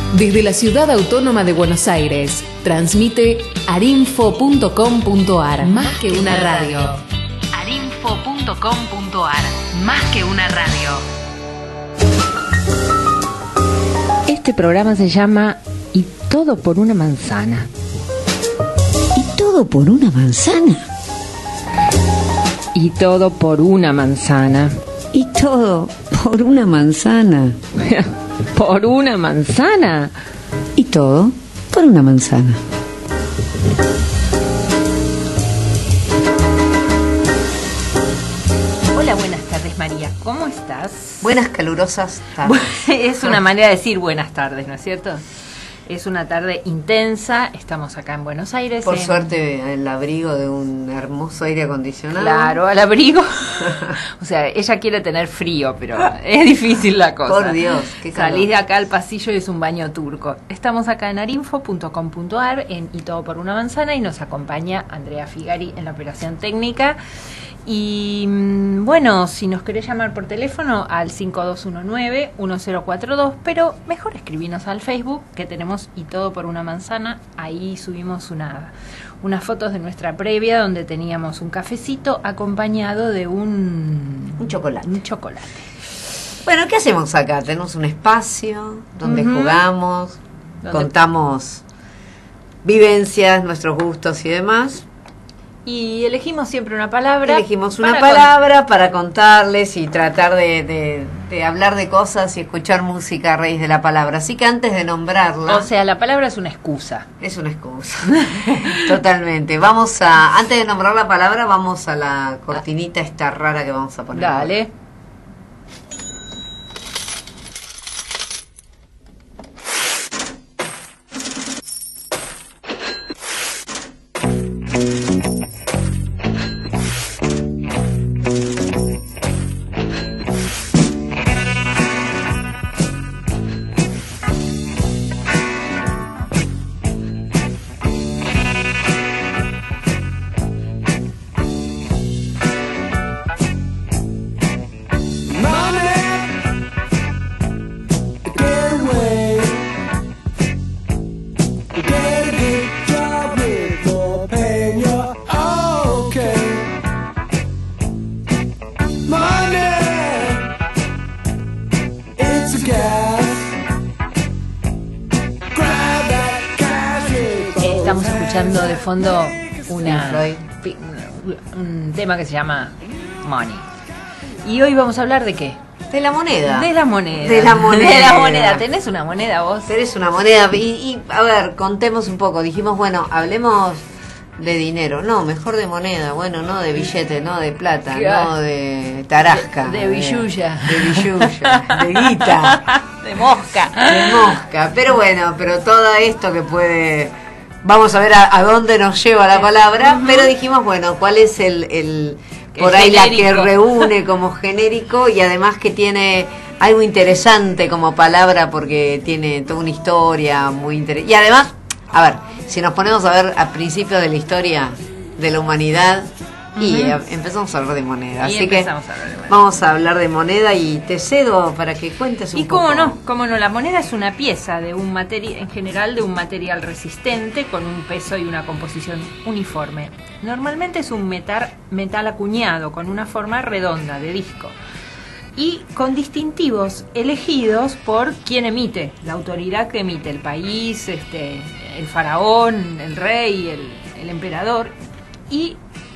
Desde la Ciudad Autónoma de Buenos Aires, transmite arinfo.com.ar. Más que una radio. arinfo.com.ar. Más que una radio. Este programa se llama Y todo por una manzana. ¿Y todo por una manzana? Y todo por una manzana. ¿Y todo por una manzana? ¿Por una manzana? ¿Y todo por una manzana? Hola, buenas tardes, María. ¿Cómo estás? Buenas calurosas tardes. Es una manera de decir buenas tardes, ¿no es cierto? Es una tarde intensa, estamos acá en Buenos Aires. Por suerte, el abrigo de un hermoso aire acondicionado. Claro, al abrigo. O sea, ella quiere tener frío, pero es difícil la cosa. Por Dios, qué calor. Salís de acá al pasillo y es un baño turco. Estamos acá en arinfo.com.ar, en Y todo por una manzana, y nos acompaña Andrea Figari en la operación técnica. Y bueno, si nos querés llamar por teléfono al 5219-1042, pero mejor escribinos al Facebook, que tenemos Y todo por una manzana. Ahí subimos unas fotos de nuestra previa donde teníamos un cafecito acompañado de un chocolate. Un chocolate. Bueno, ¿qué hacemos acá? Tenemos un espacio donde jugamos, contamos vivencias, nuestros gustos y demás. Y elegimos siempre una palabra. Elegimos una palabra para contarles y tratar de hablar de cosas y escuchar música a raíz de la palabra. Así que antes de nombrarla... O sea, la palabra es una excusa. Es una excusa. Totalmente. Antes de nombrar la palabra, vamos a la cortinita esta rara que vamos a poner. Dale. De fondo un tema que se llama Money. Y hoy vamos a hablar de qué? De la moneda. De la moneda. De la moneda. De la moneda. ¿Tenés una moneda vos? Tenés una moneda. Y a ver, contemos un poco. Dijimos, bueno, hablemos de dinero. No, mejor de moneda. Bueno, no de billete, no de plata, no de tarasca. De billulla. De billulla. De guita. De mosca. De mosca. Pero bueno, todo esto que puede... Vamos a ver a dónde nos lleva la palabra, pero dijimos, bueno, ¿cuál es el por ahí genérico? La que reúne como genérico y además que tiene algo interesante como palabra porque tiene toda una historia muy interesante. Y además, a ver, si nos ponemos a ver a principios de la historia de la humanidad, y empezamos a hablar de moneda. Así que vamos a hablar de moneda y te cedo para que cuentes un poco. Y cómo no, la moneda es una pieza de un material, en general de un material resistente con un peso y una composición uniforme. Normalmente es un metal acuñado con una forma redonda de disco y con distintivos elegidos por quien emite, la autoridad que emite, el país, el faraón, el rey, el emperador. Y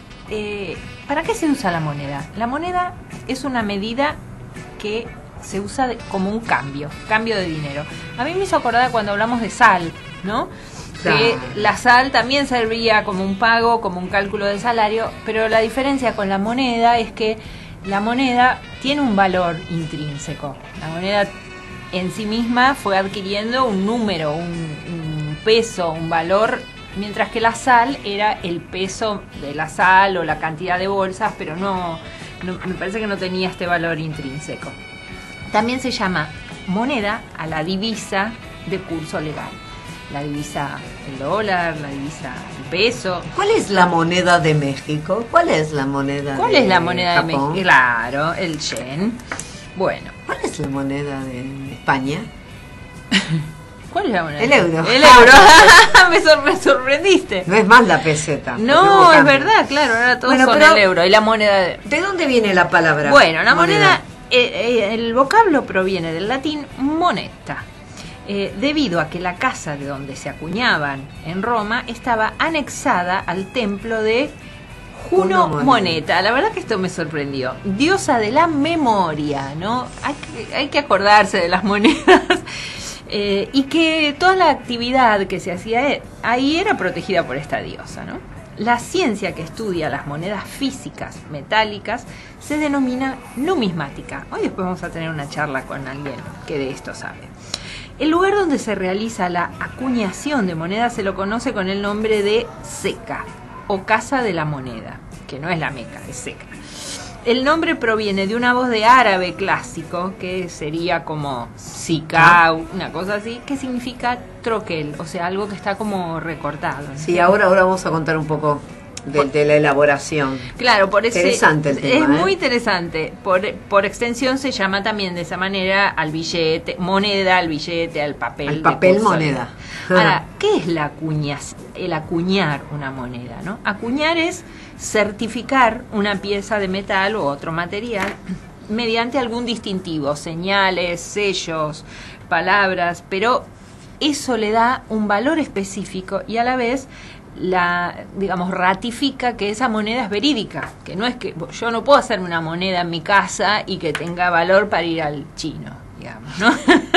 ¿para qué se usa la moneda? La moneda es una medida que se usa como un cambio de dinero. A mí me hizo acordar cuando hablamos de sal, ¿no? Que la sal también servía como un pago, como un cálculo de salario, pero la diferencia con la moneda es que la moneda tiene un valor intrínseco. La moneda en sí misma fue adquiriendo un número, un peso, un valor, mientras que la sal era el peso de la sal o la cantidad de bolsas, pero no me parece que no tenía este valor intrínseco. También se llama moneda a la divisa de curso legal. La divisa el dólar, la divisa el peso. ¿Cuál es la moneda de México? ¿Cuál es la moneda ¿Cuál es la moneda Japón? de México? Claro, el yen. Bueno. ¿Cuál es la moneda de España? ¿Cuál es la moneda? El euro. El euro. Me sorprendiste. No es más la peseta. No, es verdad, claro, ahora todos son el euro. Y la moneda... ¿De dónde viene la palabra? Bueno, la moneda el vocablo proviene del latín moneta. Debido a que la casa de donde se acuñaban en Roma estaba anexada al templo de Juno Moneta. La verdad que esto me sorprendió. Diosa de la memoria, ¿no? Hay que acordarse de las monedas. Y que toda la actividad que se hacía ahí era protegida por esta diosa, ¿no? La ciencia que estudia las monedas físicas metálicas se denomina numismática. Hoy después vamos a tener una charla con alguien que de esto sabe. El lugar donde se realiza la acuñación de monedas se lo conoce con el nombre de Seca o Casa de la Moneda, que no es la Meca, es Seca. El nombre proviene de una voz de árabe clásico, que sería como Sika, una cosa así, que significa troquel, o sea, algo que está como recortado, ¿no? Sí, ahora vamos a contar un poco de la elaboración. Claro, por eso interesante el tema, es muy interesante. Por extensión se llama también de esa manera al billete, moneda, al billete, al papel. Al papel moneda. Ahora, ¿qué es el acuñar una moneda, ¿no? Acuñar es certificar una pieza de metal u otro material mediante algún distintivo, señales, sellos, palabras, pero eso le da un valor específico y a la vez ratifica que esa moneda es verídica, que no es que yo no puedo hacer una moneda en mi casa y que tenga valor para ir al chino, digamos, ¿no?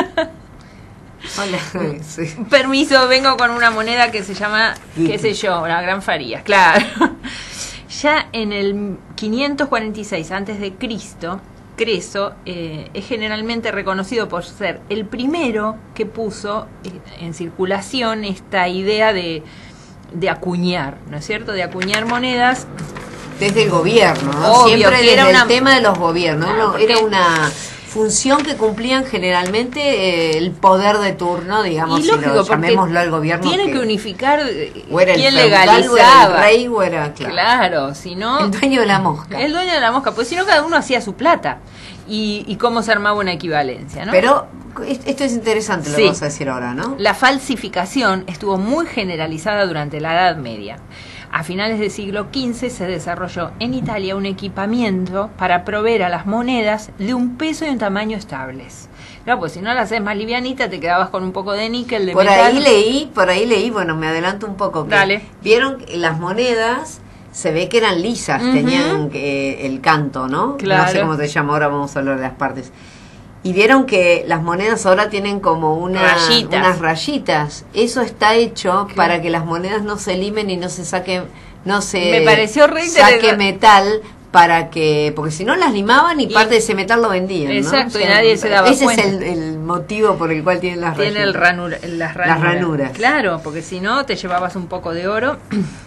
Hola. Sí. Permiso, vengo con una moneda que se llama, qué sé yo, la Gran Farías, claro. Ya en el 546 a.C., Creso es generalmente reconocido por ser el primero que puso en circulación esta idea de acuñar, ¿no es cierto? De acuñar monedas. Desde el gobierno, ¿no? Obvio, siempre que desde el tema de los gobiernos. Claro, Era una función que cumplían generalmente el poder de turno, digamos, y lógico, llamémoslo al gobierno. Tiene que unificar o era quién el feudal, legalizaba. O era el rey, o era, claro, si no... El dueño de la mosca. El dueño de la mosca, pues si no cada uno hacía su plata. Y cómo se armaba una equivalencia, ¿no? Pero esto es interesante lo que vamos a decir ahora, ¿no? La falsificación estuvo muy generalizada durante la Edad Media. A finales del siglo XV se desarrolló en Italia un equipamiento para proveer a las monedas de un peso y un tamaño estables. Claro, pues si no las haces más livianita te quedabas con un poco de níquel, de metal. Por ahí leí, bueno, me adelanto un poco. Dale. Vieron que las monedas se ve que eran lisas, tenían el canto, ¿no? Claro. No sé cómo se llama, ahora vamos a hablar de las partes. Y vieron que las monedas ahora tienen como unas rayitas. Eso está hecho para que las monedas no se limen y no se saque, me pareció re saque metal, para que, porque si no las limaban y parte de ese metal lo vendían, ¿no? Exacto, o sea, y nadie se daba cuenta. Ese es el motivo por el cual tienen las rayitas. Tiene las ranuras. Claro, porque si no te llevabas un poco de oro.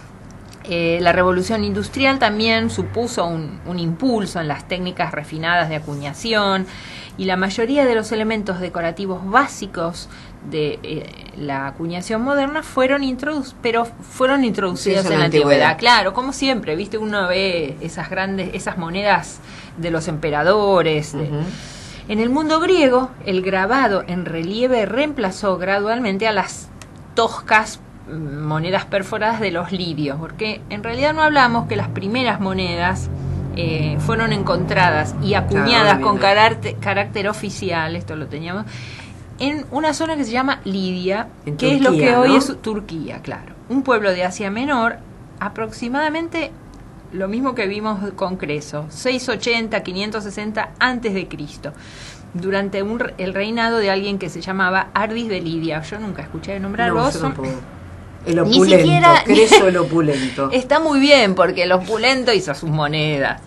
La revolución industrial también supuso un impulso en las técnicas refinadas de acuñación y la mayoría de los elementos decorativos básicos de la acuñación moderna fueron introducidos en la antigüedad. Claro, como siempre, viste, uno ve esas monedas de los emperadores. En el mundo griego, el grabado en relieve reemplazó gradualmente a las toscas monedas perforadas de los lidios, porque en realidad no hablamos que las primeras monedas fueron encontradas y acuñadas con carácter oficial, esto lo teníamos, en una zona que se llama Lidia, que Turquía, es lo que hoy es Turquía, claro, un pueblo de Asia Menor, aproximadamente lo mismo que vimos con Creso, 680, 560 antes de Cristo, durante el reinado de alguien que se llamaba Ardis de Lidia. Yo nunca escuché de nombrarlo. El opulento, ni siquiera, Creso el opulento. Está muy bien, porque el opulento hizo sus monedas.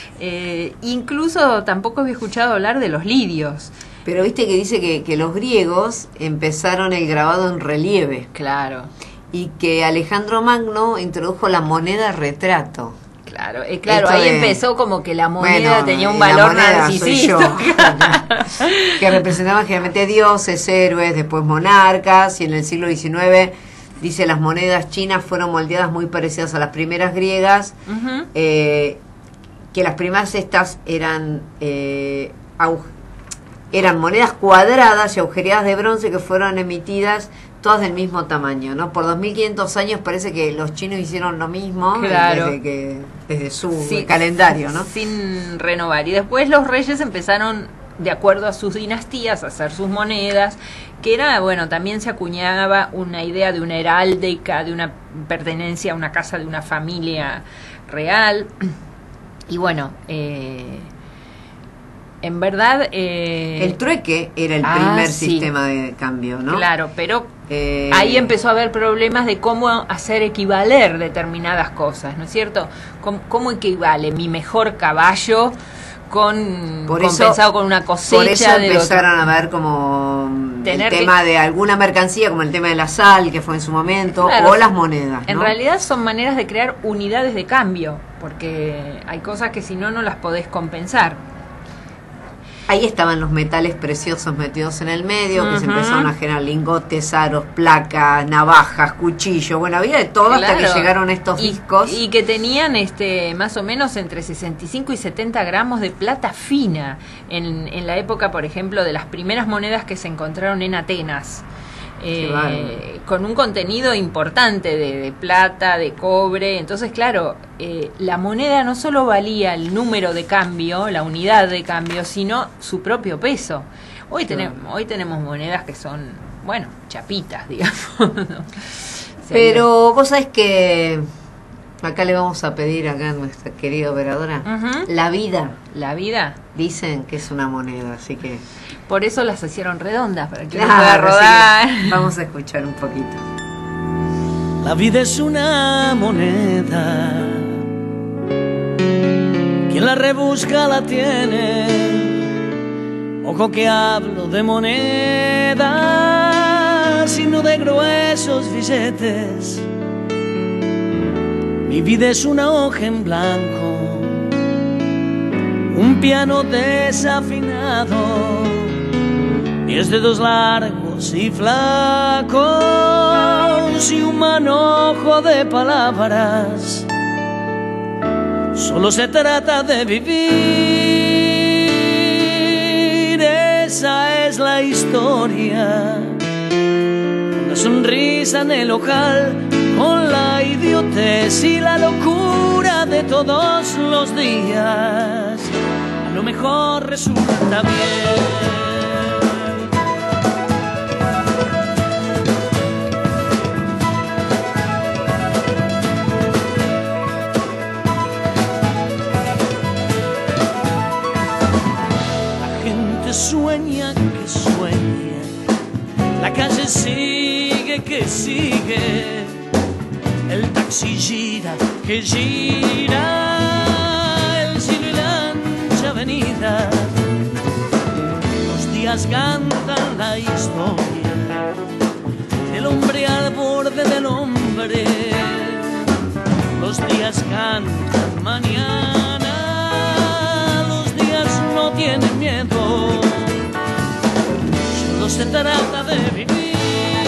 Incluso tampoco había escuchado hablar de los lidios. Pero viste que dice que los griegos empezaron el grabado en relieve. Claro. Y que Alejandro Magno introdujo la moneda retrato. Claro, ahí empezó como que la moneda tenía un valor narcisista. Que representaban generalmente dioses, héroes, después monarcas, y en el siglo XIX... Dice, las monedas chinas fueron moldeadas muy parecidas a las primeras griegas, que las primeras estas eran eran monedas cuadradas y agujereadas de bronce que fueron emitidas todas del mismo tamaño, ¿no? Por 2500 años parece que los chinos hicieron lo mismo, claro, desde su calendario, ¿no? Sin renovar. Y después los reyes empezaron, de acuerdo a sus dinastías, a hacer sus monedas, que era, bueno, también se acuñaba una idea de una heráldica, de una pertenencia a una casa de una familia real. Y bueno, en verdad... el trueque era el primer sistema de cambio, ¿no? Claro, pero ahí empezó a haber problemas de cómo hacer equivaler determinadas cosas, ¿no es cierto? ¿Cómo equivale mi mejor caballo compensado con una cosecha? Por eso empezaron a ver como el tema de alguna mercancía, como el tema de la sal, que fue en su momento, claro, o las monedas, ¿no? En realidad son maneras de crear unidades de cambio, porque hay cosas que si no, no las podés compensar. Ahí estaban los metales preciosos metidos en el medio, que se empezaron a generar lingotes, aros, placas, navajas, cuchillos. Bueno, había de todo, claro, hasta que llegaron estos discos. Y que tenían más o menos entre 65 y 70 gramos de plata fina en la época, por ejemplo, de las primeras monedas que se encontraron en Atenas. Con un contenido importante de plata, de cobre. Entonces, claro, la moneda no solo valía el número de cambio, la unidad de cambio, sino su propio peso. Hoy tenemos monedas que son, bueno, chapitas, digamos, ¿no? Pero vos sabés que acá le vamos a pedir acá a nuestra querida operadora, la vida, dicen que es una moneda, así que... Por eso las hicieron redondas, para que uno pueda rodar. Vamos a escuchar un poquito. La vida es una moneda, quien la rebusca la tiene. Ojo que hablo de monedas, sino de gruesos billetes. Mi vida es una hoja en blanco, un piano desafinado, 10 dedos largos y flacos y un manojo de palabras. Solo se trata de vivir, esa es la historia. Una sonrisa en el ojal, con la idiotez y la locura de todos los días. A lo mejor resulta bien. Sueña que sueña, la calle sigue que sigue, el taxi gira que gira, el cielo y la ancha avenida. Los días cantan la historia del hombre al borde del hombre. Los días cantan mañana, los días no tienen miedo. Solo se trata de vivir,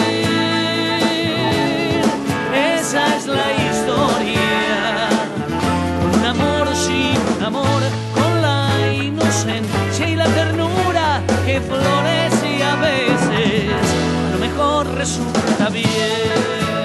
esa es la historia. Un amor sin amor, con la inocencia y la ternura que florece a veces, a lo mejor resulta bien.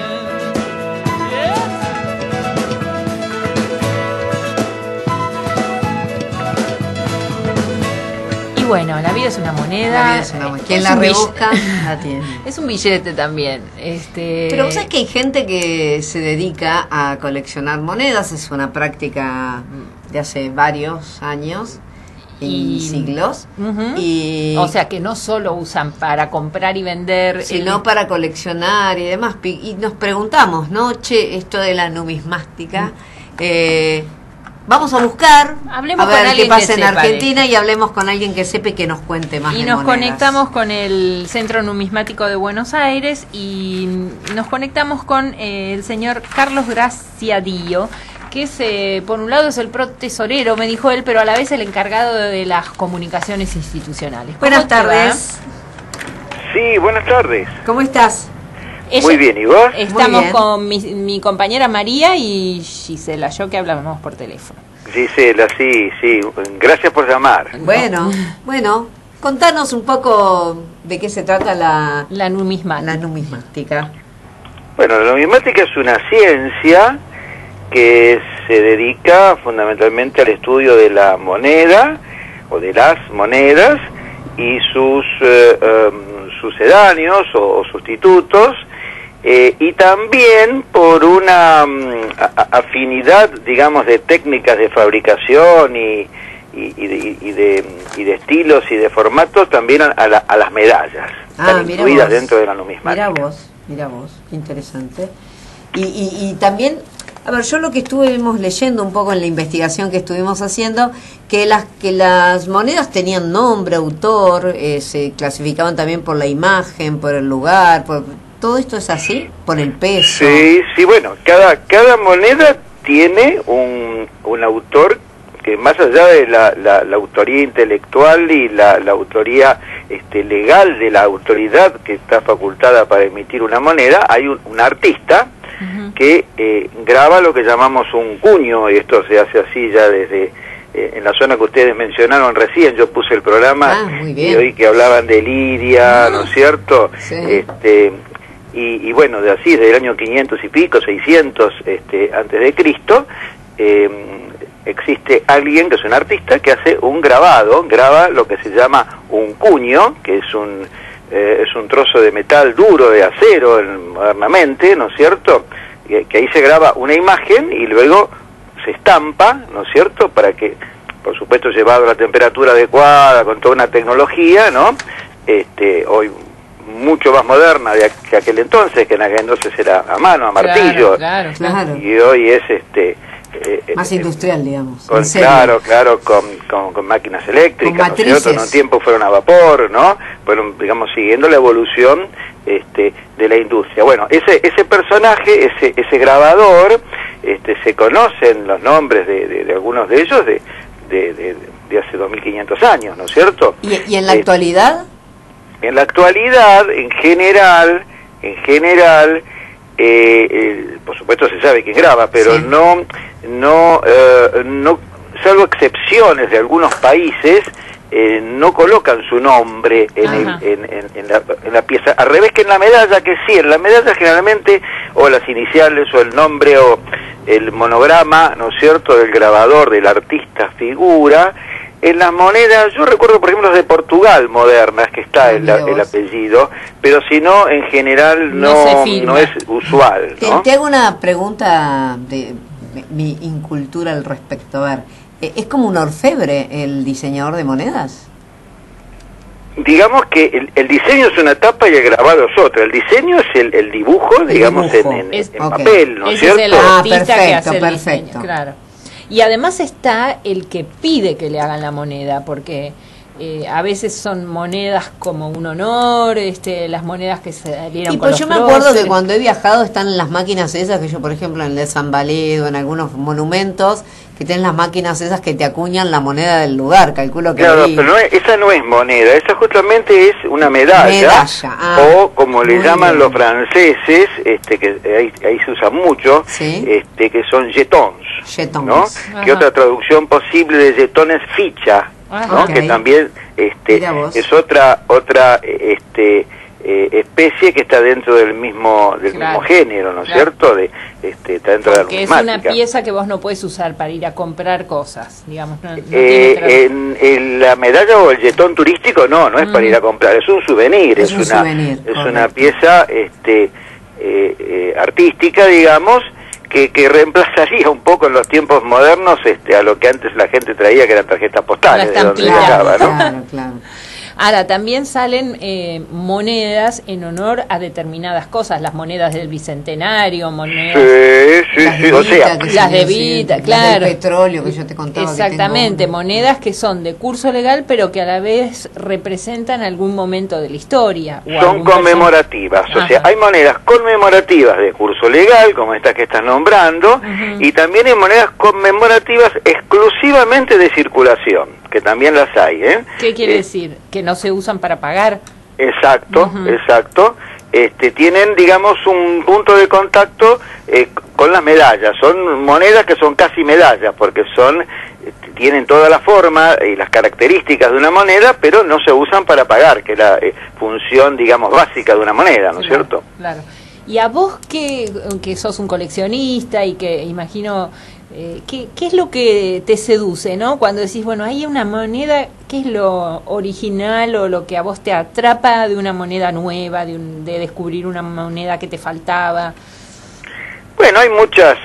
Y bueno, la vida es una moneda. La vida es una moneda. Quien la rebusca, la tiene. Es un billete también. Pero vos sabés que hay gente que se dedica a coleccionar monedas, es una práctica de hace varios años y siglos. Y o sea, que no solo usan para comprar y vender, sino para coleccionar y demás. Y nos preguntamos, ¿no? Che, esto de la numismática... vamos a buscar, hablemos a ver con qué pasa en sepa Argentina y hablemos con alguien que sepa y que nos cuente más. Y de nos monedas. Conectamos con el Centro Numismático de Buenos Aires y nos conectamos con el señor Carlos Graciadillo, que es, por un lado es el protesorero, me dijo él, pero a la vez el encargado de las comunicaciones institucionales. Buenas tardes. Sí, buenas tardes. ¿Cómo estás? Muy bien, ¿y vos? Estamos con mi compañera María y Gisela, yo que hablamos por teléfono. Gisela, sí, gracias por llamar. Bueno, contanos un poco de qué se trata la numismática. Bueno, la numismática es una ciencia que se dedica fundamentalmente al estudio de la moneda o de las monedas y sus sucedáneos o sustitutos, y también por una afinidad, digamos, de técnicas de fabricación y de estilos y de formatos también a las medallas, están incluidas dentro de la numismática. Mira vos, interesante. Y también, a ver, yo lo que estuvimos leyendo un poco en la investigación que estuvimos haciendo, que las monedas tenían nombre, autor, se clasificaban también por la imagen, por el lugar, ¿todo esto es así? ¿Por el peso? Sí, bueno, cada moneda tiene un autor que, más allá de la autoría intelectual y la autoría legal de la autoridad que está facultada para emitir una moneda, hay un artista que graba lo que llamamos un cuño, y esto se hace así ya desde en la zona que ustedes mencionaron recién. Yo puse el programa y oí que hablaban de Lidia, ¿no es cierto? Sí. Y bueno, de así, desde el año 500 y pico, 600 antes de Cristo, existe alguien que es un artista que hace un graba lo que se llama un cuño, que es un trozo de metal duro, de acero modernamente, ¿no es cierto? Que ahí se graba una imagen y luego se estampa, ¿no es cierto? Para que, por supuesto, llevado a la temperatura adecuada, con toda una tecnología, ¿no? Hoy mucho más moderna que aquel entonces, que en aquel entonces era a mano, a martillo, claro. Y hoy es más industrial, digamos. Claro, con máquinas eléctricas, ¿no es cierto? En un tiempo fueron a vapor, ¿no? Fueron, digamos, siguiendo la evolución de la industria. Bueno, ese personaje, ese grabador, se conocen los nombres de algunos de ellos de hace 2500 años, ¿no es cierto? ¿Y en la actualidad? En la actualidad, en general, por supuesto se sabe quién graba, pero sí. no, salvo excepciones de algunos países, no colocan su nombre en la pieza, al revés que en la medalla, que sí, en la medalla generalmente o las iniciales o el nombre o el monograma, ¿no es cierto?, del grabador, del artista figura. En las monedas, yo recuerdo por ejemplo las de Portugal modernas, que está el apellido, pero si no, en general no es usual, ¿no? Te hago una pregunta de mi incultura al respecto. A ver, ¿es como un orfebre el diseñador de monedas? Digamos que el diseño es una etapa y el grabado es otra. El diseño es el dibujo, digamos, en papel, ¿no es cierto? Es el artista que hace el diseño, claro. Y además está el que pide que le hagan la moneda, porque a veces son monedas como un honor, las monedas que salieron con los yo me acuerdo que cuando he viajado están las máquinas esas, que yo por ejemplo en el de San Valedo, en algunos monumentos, que tienen las máquinas esas que te acuñan la moneda del lugar, calculo que... Claro, pero esa no es moneda, esa justamente es una medalla. O como le llaman los franceses, que ahí se usa mucho, que son jetons, ¿no? Que otra traducción posible de jetón es ficha, ¿no? Que también es otra especie que está dentro del mismo género, ¿no es cierto? Está dentro de la numismática. Que es una pieza que vos no puedes usar para ir a comprar cosas, digamos. En la medalla o el jetón turístico no es para ir a comprar, es un souvenir, es una pieza artística, digamos, que reemplazaría un poco en los tiempos modernos a lo que antes la gente traía, que eran tarjetas postales, de donde llegaba, ¿no? Claro. Ahora, también salen monedas en honor a determinadas cosas, las monedas del Bicentenario, monedas... Sí, o sea... Las de Vita, claro. Las del petróleo que yo te contaba. Exactamente, monedas que son de curso legal, pero que a la vez representan algún momento de la historia. Son conmemorativas, o sea, hay monedas conmemorativas de curso legal, como estas que estás nombrando, y también hay monedas conmemorativas exclusivamente de circulación, que también las hay, ¿eh? ¿Qué quiere decir? ¿Que no se usan para pagar? Exacto. Tienen, digamos, un punto de contacto con las medallas. Son monedas que son casi medallas, porque tienen toda la forma y las características de una moneda, pero no se usan para pagar, que es la función, digamos, básica de una moneda, ¿no es cierto? Claro. Y a vos que sos un coleccionista y que imagino, ¿qué es lo que te seduce, no? Cuando decís, bueno, hay una moneda, ¿qué es lo original o lo que a vos te atrapa de una moneda nueva, de descubrir una moneda que te faltaba? Bueno, hay muchas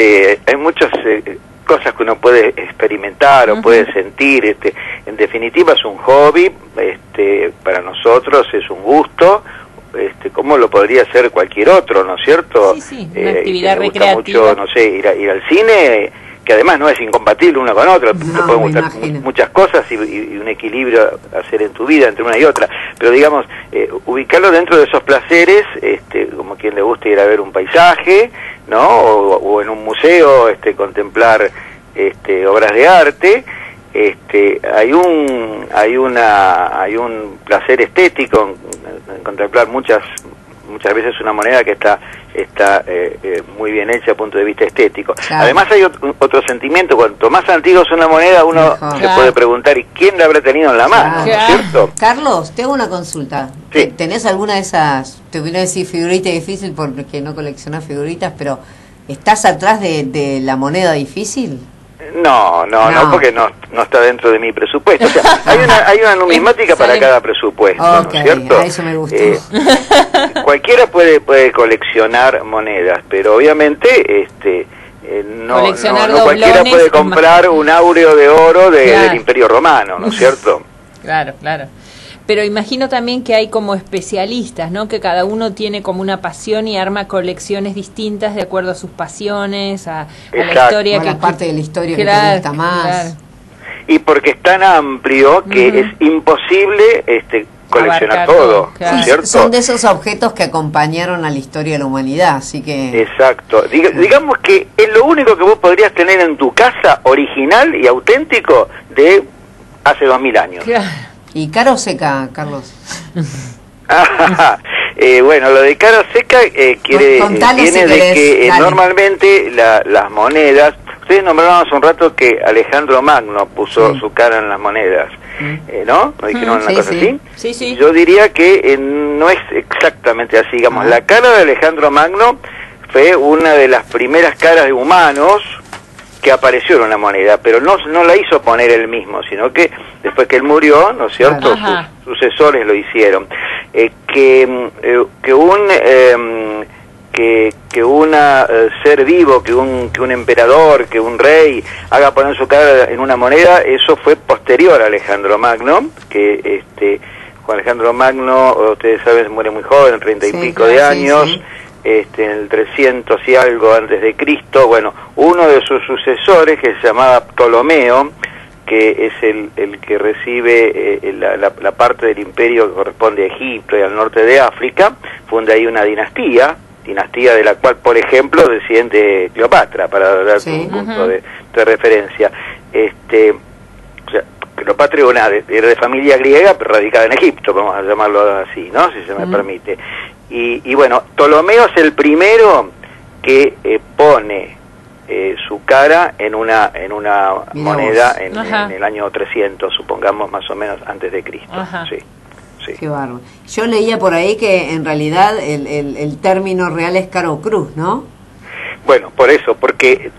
cosas que uno puede experimentar o puede sentir. En definitiva es un hobby, para nosotros es un gusto, como lo podría hacer cualquier otro, ¿no es cierto? Sí, una actividad recreativa. Mucho, no sé, ir al cine, que además no es incompatible uno con otro, te pueden gustar muchas cosas y un equilibrio hacer en tu vida entre una y otra, pero digamos, ubicarlo dentro de esos placeres, como quien le gusta ir a ver un paisaje, ¿no? O en un museo, contemplar obras de arte. Hay un placer estético en contemplar muchas veces una moneda que está muy bien hecha desde el punto de vista estético. Claro. Además hay otro sentimiento, cuanto más antiguo es una moneda, uno se puede preguntar, ¿y quién la habrá tenido en la mano? Claro. ¿Cierto? Carlos, te hago una consulta. Sí. ¿Tenés alguna de esas, te voy a decir figurita difícil porque no coleccionás figuritas, pero ¿estás atrás de la moneda difícil? No, porque no está dentro de mi presupuesto. O sea, hay una numismática para cada presupuesto, ¿no es cierto? A eso me gusta. Cualquiera puede coleccionar monedas, pero obviamente no cualquiera puede comprar un áureo de oro del Imperio Romano, ¿no es cierto? Claro. Pero imagino también que hay como especialistas, ¿no? Que cada uno tiene como una pasión y arma colecciones distintas de acuerdo a sus pasiones, a la historia. A la parte de la historia que te gusta más. Claro. Y porque es tan amplio que es imposible coleccionar todo, claro. ¿no es cierto? Son de esos objetos que acompañaron a la historia de la humanidad, así que... Exacto. Digamos que es lo único que vos podrías tener en tu casa original y auténtico de hace 2000 años. Claro. ¿Y cara o seca, Carlos? Bueno, lo de cara o seca viene de que normalmente las monedas, ustedes nombraron hace un rato que Alejandro Magno puso su cara en las monedas, ¿no? ¿No dijeron una cosa así? Sí. Yo diría que no es exactamente así, digamos, la cara de Alejandro Magno fue una de las primeras caras de humanos que apareció en una moneda, pero no la hizo poner él mismo, sino que después que él murió, ¿no es cierto?, sus sucesores lo hicieron. Que un ser vivo, que un emperador, que un rey haga poner su cara en una moneda, eso fue posterior a Alejandro Magno, que Juan Alejandro Magno, ustedes saben, muere muy joven, 30 y pico de años. Sí. En el 300 y algo antes de Cristo. Bueno, uno de sus sucesores, que se llamaba Ptolomeo, que es el que recibe la parte del imperio que corresponde a Egipto y al norte de África, funda ahí una dinastía de la cual, por ejemplo, desciende Cleopatra, para dar un punto de referencia. O sea, Cleopatra era de familia griega, pero radicada en Egipto, vamos a llamarlo así, ¿no? Si se me permite. Y bueno, Ptolomeo es el primero que pone su cara en una moneda en el año 300, supongamos, más o menos antes de Cristo. Sí. Qué bárbaro. Yo leía por ahí que en realidad el término real es cara o cruz, ¿no? Bueno, por eso, porque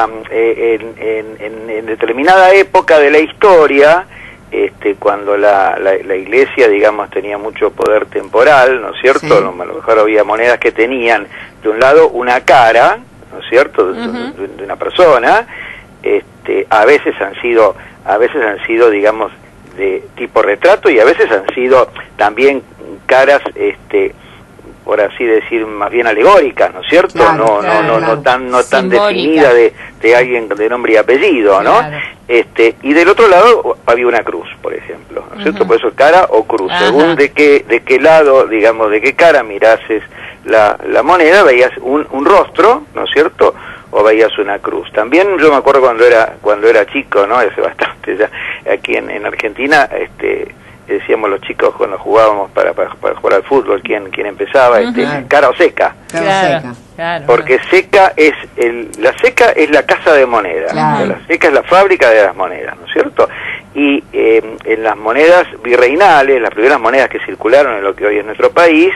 en determinada época de la historia, cuando la iglesia, digamos, tenía mucho poder temporal, ¿no es cierto? Sí. A lo mejor había monedas que tenían de un lado una cara, ¿no es cierto?, de una persona. A veces han sido, digamos, de tipo retrato, y a veces han sido también caras, por así decir, más bien alegóricas, ¿no es cierto? Claro, no tan definida de alguien de nombre y apellido, ¿no? Y del otro lado había una cruz, por ejemplo, ¿no es cierto? Por eso cara o cruz, según de qué lado, digamos, de qué cara mirases la moneda, veías un rostro, ¿no es cierto?, o veías una cruz. También yo me acuerdo cuando era chico, ¿no?, hace bastante ya, aquí en Argentina, decíamos los chicos cuando jugábamos para jugar al fútbol, quién empezaba, cara o seca. Cara o seca. Claro, porque SECA es la SECA es la casa de moneda, Claro. o sea, la SECA es la fábrica de las monedas, ¿no es cierto? Y en las monedas virreinales, las primeras monedas que circularon en lo que hoy es nuestro país,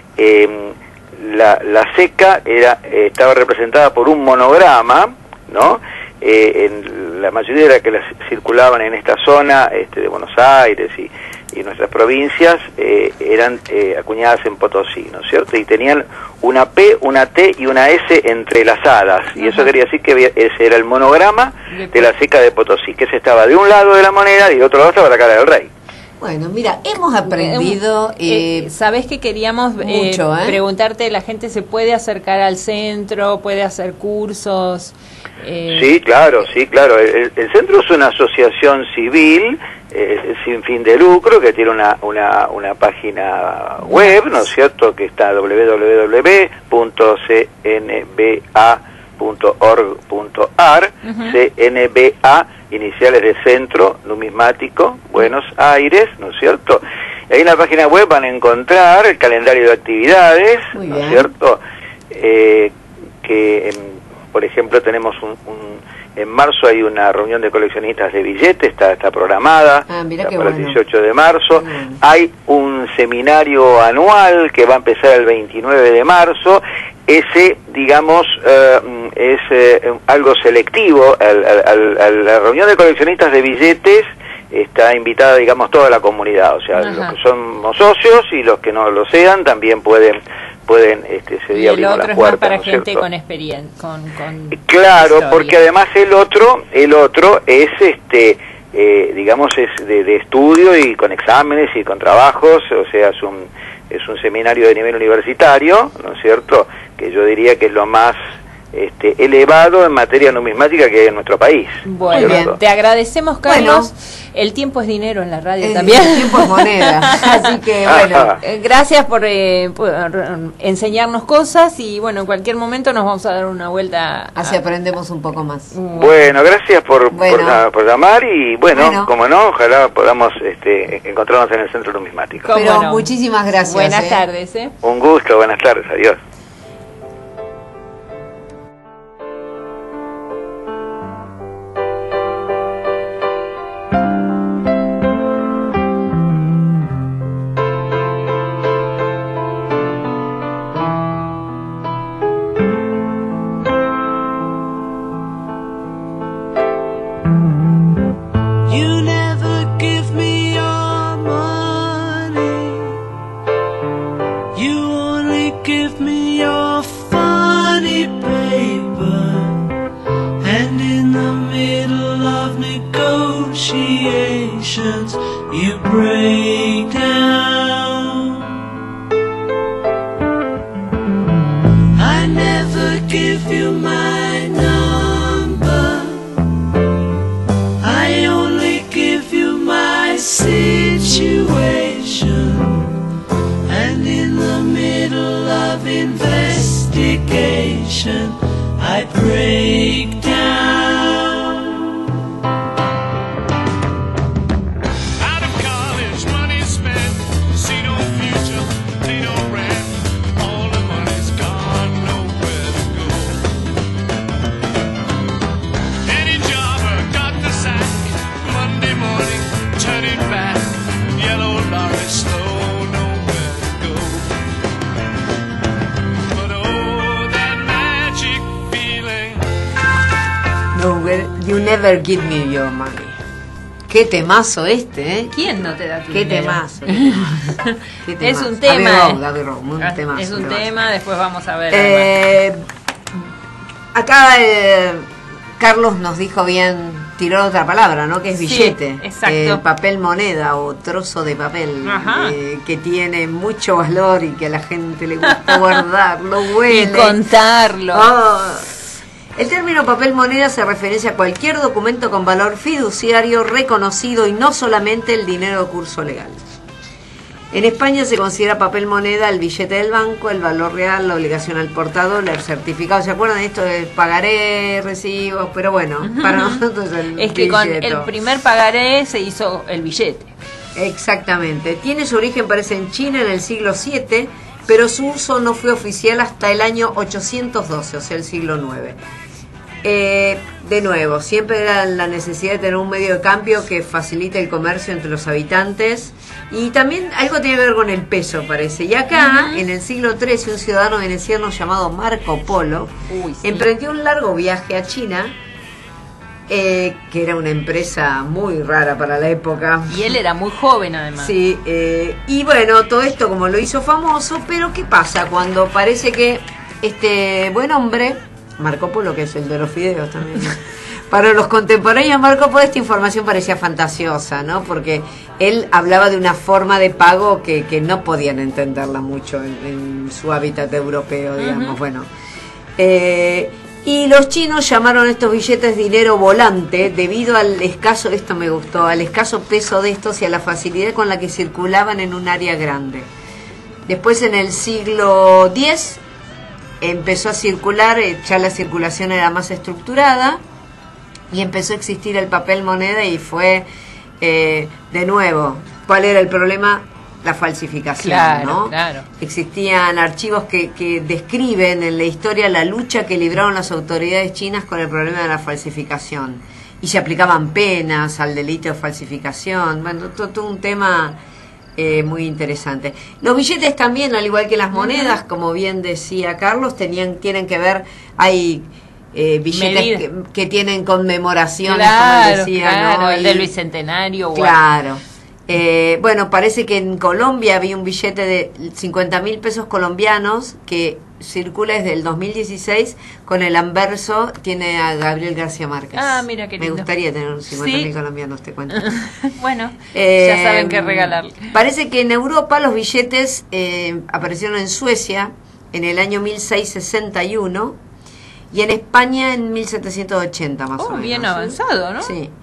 la SECA estaba representada por un monograma, ¿no? En la mayoría de las que las circulaban en esta zona de Buenos Aires y nuestras provincias eran acuñadas en Potosí, ¿no es cierto? Y tenían una P, una T y una S entrelazadas, y eso quería decir que ese era el monograma de la SECA de Potosí, que ese estaba de un lado de la moneda y del otro lado estaba la cara del rey. Bueno, mira, hemos aprendido... ¿Sabés que queríamos mucho, preguntarte, la gente se puede acercar al centro, puede hacer cursos? Sí, claro. El centro es una asociación civil sin fin de lucro que tiene una página web, ¿no es cierto?, que está www.cnba.org.ar, CNBA, iniciales de Centro Numismático Buenos Aires, ¿no es cierto? Y ahí en la página web van a encontrar el calendario de actividades, ¿no es cierto? Por ejemplo, tenemos en marzo hay una reunión de coleccionistas de billetes, está programada para el 18 de marzo. Hay un seminario anual que va a empezar el 29 de marzo. Ese, digamos, es algo selectivo. A la reunión de coleccionistas de billetes está invitada, digamos, toda la comunidad. O sea, los que somos socios y los que no lo sean también pueden ese día abrir las puertas, para ¿no es gente cierto? con experiencia, con claro, historia. porque además el otro es digamos es de estudio y con exámenes y con trabajos, o sea, es un seminario de nivel universitario, ¿no es cierto?, que yo diría que es lo más elevado en materia numismática que hay en nuestro país. Bueno, bien. Te agradecemos, Carlos. Bueno, el tiempo es dinero en la radio también. El tiempo es moneda. Así que, bueno. Gracias por enseñarnos cosas y, bueno, en cualquier momento nos vamos a dar una vuelta. Así aprendemos un poco más. Bueno, gracias por llamar y, bueno, como no, ojalá podamos encontrarnos en el Centro Numismático. Pero muchísimas gracias. Buenas tardes. Un gusto, buenas tardes, adiós. You never give me your money. Qué temazo ¿eh? ¿Quién no te da tu qué dinero? Temazo. Qué temazo. Es un tema. Un temazo, es un tema, después vamos a ver. Acá Carlos nos dijo bien, tiró otra palabra, ¿no? Que es billete. Sí, exacto. Papel moneda o trozo de papel que tiene mucho valor y que a la gente le gusta guardarlo, huele. Y contarlo. El término papel moneda se referencia a cualquier documento con valor fiduciario reconocido y no solamente el dinero de curso legal. En España se considera papel moneda el billete del banco, el valor real, la obligación al portador, el certificado. ¿Se acuerdan de esto de pagaré, recibos? Pero bueno, para nosotros el es que billete. Con el primer pagaré se hizo el billete. Exactamente. Tiene su origen, parece, en China en el siglo VII pero su uso no fue oficial hasta el año 812, o sea, el siglo IX. De nuevo, siempre era la necesidad de tener un medio de cambio que facilite el comercio entre los habitantes, y también algo tiene que ver con el peso, parece. Y acá, en el siglo XIII, un ciudadano veneciano llamado Marco Polo emprendió un largo viaje a China, que era una empresa muy rara para la época. Y él era muy joven, además. Sí, y bueno, todo esto como lo hizo famoso, pero ¿qué pasa cuando parece que este buen hombre, Marco Polo, que es el de los fideos también, ¿no? Para los contemporáneos de Marco Polo esta información parecía fantasiosa, ¿no? Porque él hablaba de una forma de pago que no podían entenderla mucho en su hábitat europeo, digamos. Bueno, y los chinos llamaron a estos billetes dinero volante debido al escaso, esto me gustó, al escaso peso de estos y a la facilidad con la que circulaban en un área grande. Después, en el siglo X empezó a circular, ya la circulación era más estructurada y empezó a existir el papel moneda, y fue de nuevo, ¿cuál era el problema? La falsificación, ¿no? Claro. Existían archivos que describen en la historia la lucha que libraron las autoridades chinas con el problema de la falsificación, y se aplicaban penas al delito de falsificación. Bueno, todo un tema muy interesante. Los billetes también, al igual que las monedas, como bien decía Carlos, tienen que ver, hay billetes que tienen conmemoraciones, como él decía, ¿no? El del Bicentenario. Claro. Bueno, parece que en Colombia había un billete de 50.000 pesos colombianos que circula desde el 2016 con el anverso, tiene a Gabriel García Márquez. Ah, mira qué lindo. Me gustaría tener 50.000 colombianos, te cuento. Bueno, ya saben qué regalarle. Parece que en Europa los billetes aparecieron en Suecia en el año 1661 y en España en 1780 más o menos. Bien avanzado, ¿no? Sí.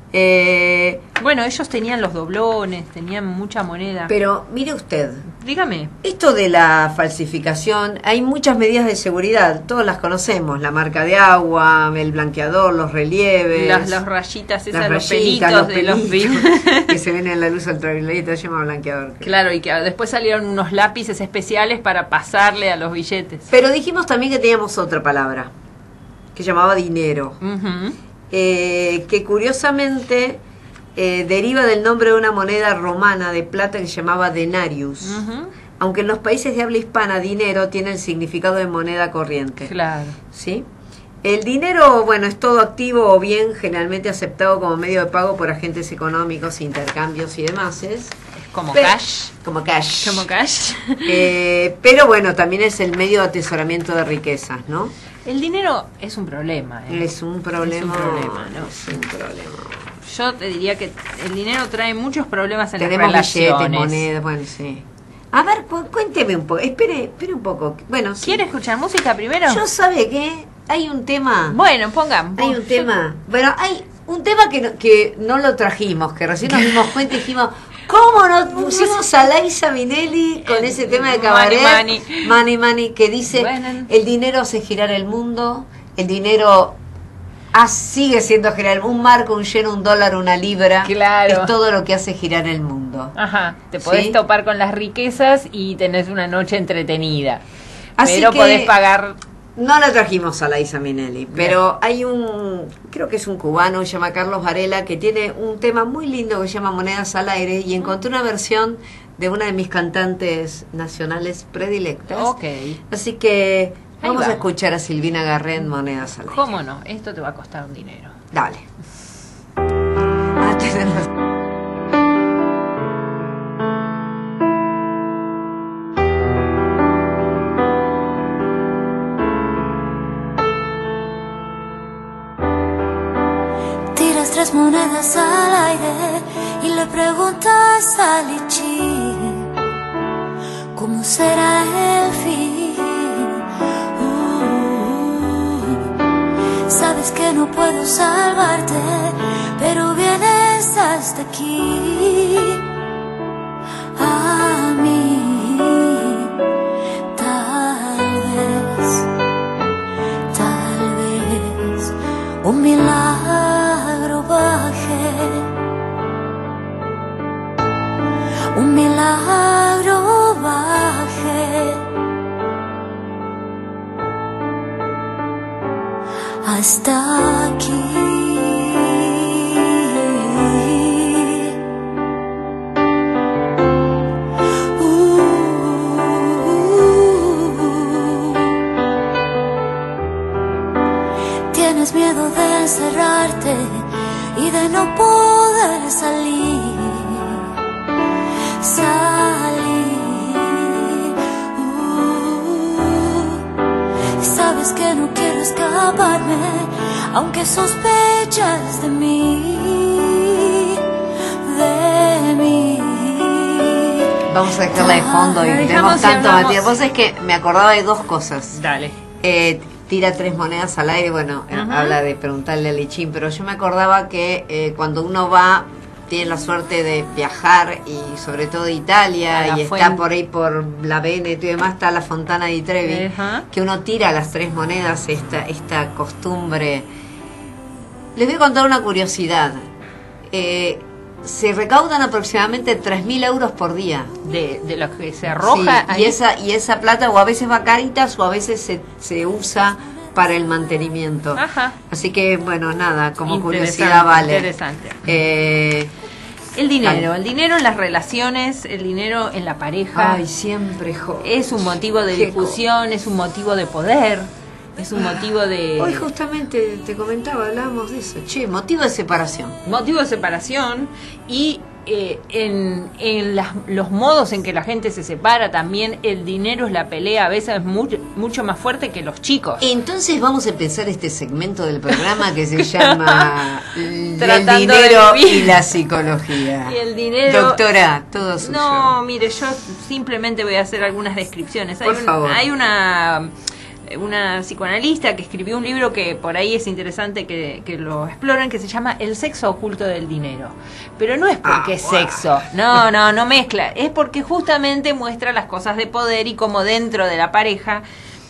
Bueno, ellos tenían los doblones, tenían mucha moneda. Pero mire usted, dígame, esto de la falsificación, hay muchas medidas de seguridad, todas las conocemos, la marca de agua, el blanqueador, los relieves, las rayitas esas, los pelitos de los que se ven en la luz ultravioleta, se llama blanqueador. Claro, y que después salieron unos lápices especiales para pasarle a los billetes. Pero dijimos también que teníamos otra palabra, que llamaba dinero. Que curiosamente deriva del nombre de una moneda romana de plata que se llamaba denarius, aunque en los países de habla hispana dinero tiene el significado de moneda corriente. Claro. ¿Sí? El dinero, bueno, es todo activo o bien generalmente aceptado como medio de pago por agentes económicos, intercambios y demás. Como cash. Como cash. Como cash. Pero bueno, también es el medio de atesoramiento de riquezas, ¿no? El dinero es un problema. Es un problema. Es un problema, ¿no? Es un problema. Yo te diría que el dinero trae muchos problemas en Tenemos las relaciones. Billetes, monedas, bueno, sí. A ver, cuénteme un poco. Espere un poco. Bueno, sí. ¿Quiere escuchar música primero? Yo sabe que hay un tema. Bueno, pongamos. Hay un tema. Bueno, hay un tema que no lo trajimos, que recién nos dimos cuenta y dijimos, ¿cómo no pusimos a Liza Minnelli con ese tema de cabaret? Money, que dice, bueno, el dinero hace girar el mundo, el dinero sigue siendo girar un marco, un yen, un dólar, una libra. Claro. Es todo lo que hace girar el mundo. Ajá, te podés topar con las riquezas y tenés una noche entretenida. Así pero que podés pagar... No la trajimos a Liza Minnelli, pero hay creo que es un cubano, se llama Carlos Varela, que tiene un tema muy lindo que se llama Monedas al Aire, y encontré una versión de una de mis cantantes nacionales predilectas. Así que vamos a escuchar a Silvina Garrén, Monedas al Aire. ¿Cómo no? Esto te va a costar un dinero. Dale. Tres monedas al aire y le preguntas a Lichi cómo será el fin. Sabes que no puedo salvarte, pero vienes hasta aquí a mí. Tal vez un milagro baje, un milagro baje hasta aquí. Tienes miedo de encerrarte y de no poder salir. Sabes que no quiero escaparme, aunque sospechas de mí, de mí. Vamos a dejarla de fondo y tenemos tanto Matías. Vos es que me acordaba de dos cosas. Dale. Tira 3 monedas al aire, bueno, habla de preguntarle a Lichín, pero yo me acordaba que cuando uno va, tiene la suerte de viajar y sobre todo de Italia y está por ahí por la Veneto y demás, está la Fontana di Trevi, que uno tira las 3 monedas, esta costumbre. Les voy a contar una curiosidad. Se recaudan aproximadamente 3.000 euros por día. De lo que se arroja. Sí, y esa plata o a veces va a Cáritas o a veces se usa para el mantenimiento. Ajá. Así que, bueno, nada, como curiosidad vale. Interesante. El dinero en las relaciones, el dinero en la pareja. Ay, siempre es un motivo de discusión, es un motivo de poder, es un motivo de... Hoy justamente te comentaba, hablábamos de eso. Motivo de separación. Motivo de separación y en los modos en que la gente se separa también el dinero es la pelea, a veces es mucho más fuerte que los chicos. Entonces vamos a empezar este segmento del programa que se llama el Tratando dinero y la psicología. Y el dinero... Doctora, todo suyo. No, mire, yo simplemente voy a hacer algunas descripciones. Por favor. Hay una psicoanalista que escribió un libro que por ahí es interesante que lo exploren, que se llama El sexo oculto del dinero. Pero no es porque es sexo, no mezcla, es porque justamente muestra las cosas de poder y cómo dentro de la pareja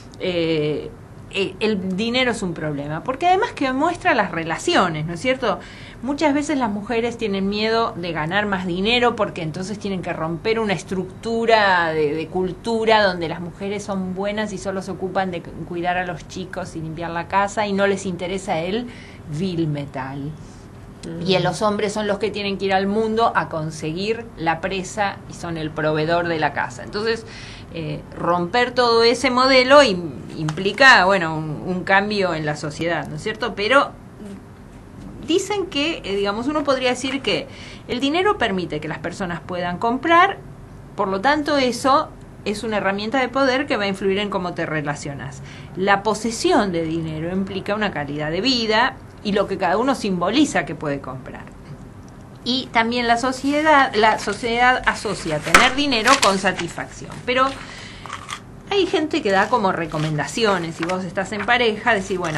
el dinero es un problema, porque además que muestra las relaciones, ¿no es cierto? Muchas veces las mujeres tienen miedo de ganar más dinero porque entonces tienen que romper una estructura de cultura donde las mujeres son buenas y solo se ocupan de cuidar a los chicos y limpiar la casa y no les interesa el vil metal. Y los hombres son los que tienen que ir al mundo a conseguir la presa y son el proveedor de la casa. Entonces, romper todo ese modelo implica, bueno, un cambio en la sociedad, ¿no es cierto? Pero dicen que, digamos, uno podría decir que el dinero permite que las personas puedan comprar, por lo tanto eso es una herramienta de poder que va a influir en cómo te relacionas. La posesión de dinero implica una calidad de vida y lo que cada uno simboliza que puede comprar. Y también la sociedad asocia tener dinero con satisfacción. Pero hay gente que da como recomendaciones, si vos estás en pareja, decir, bueno,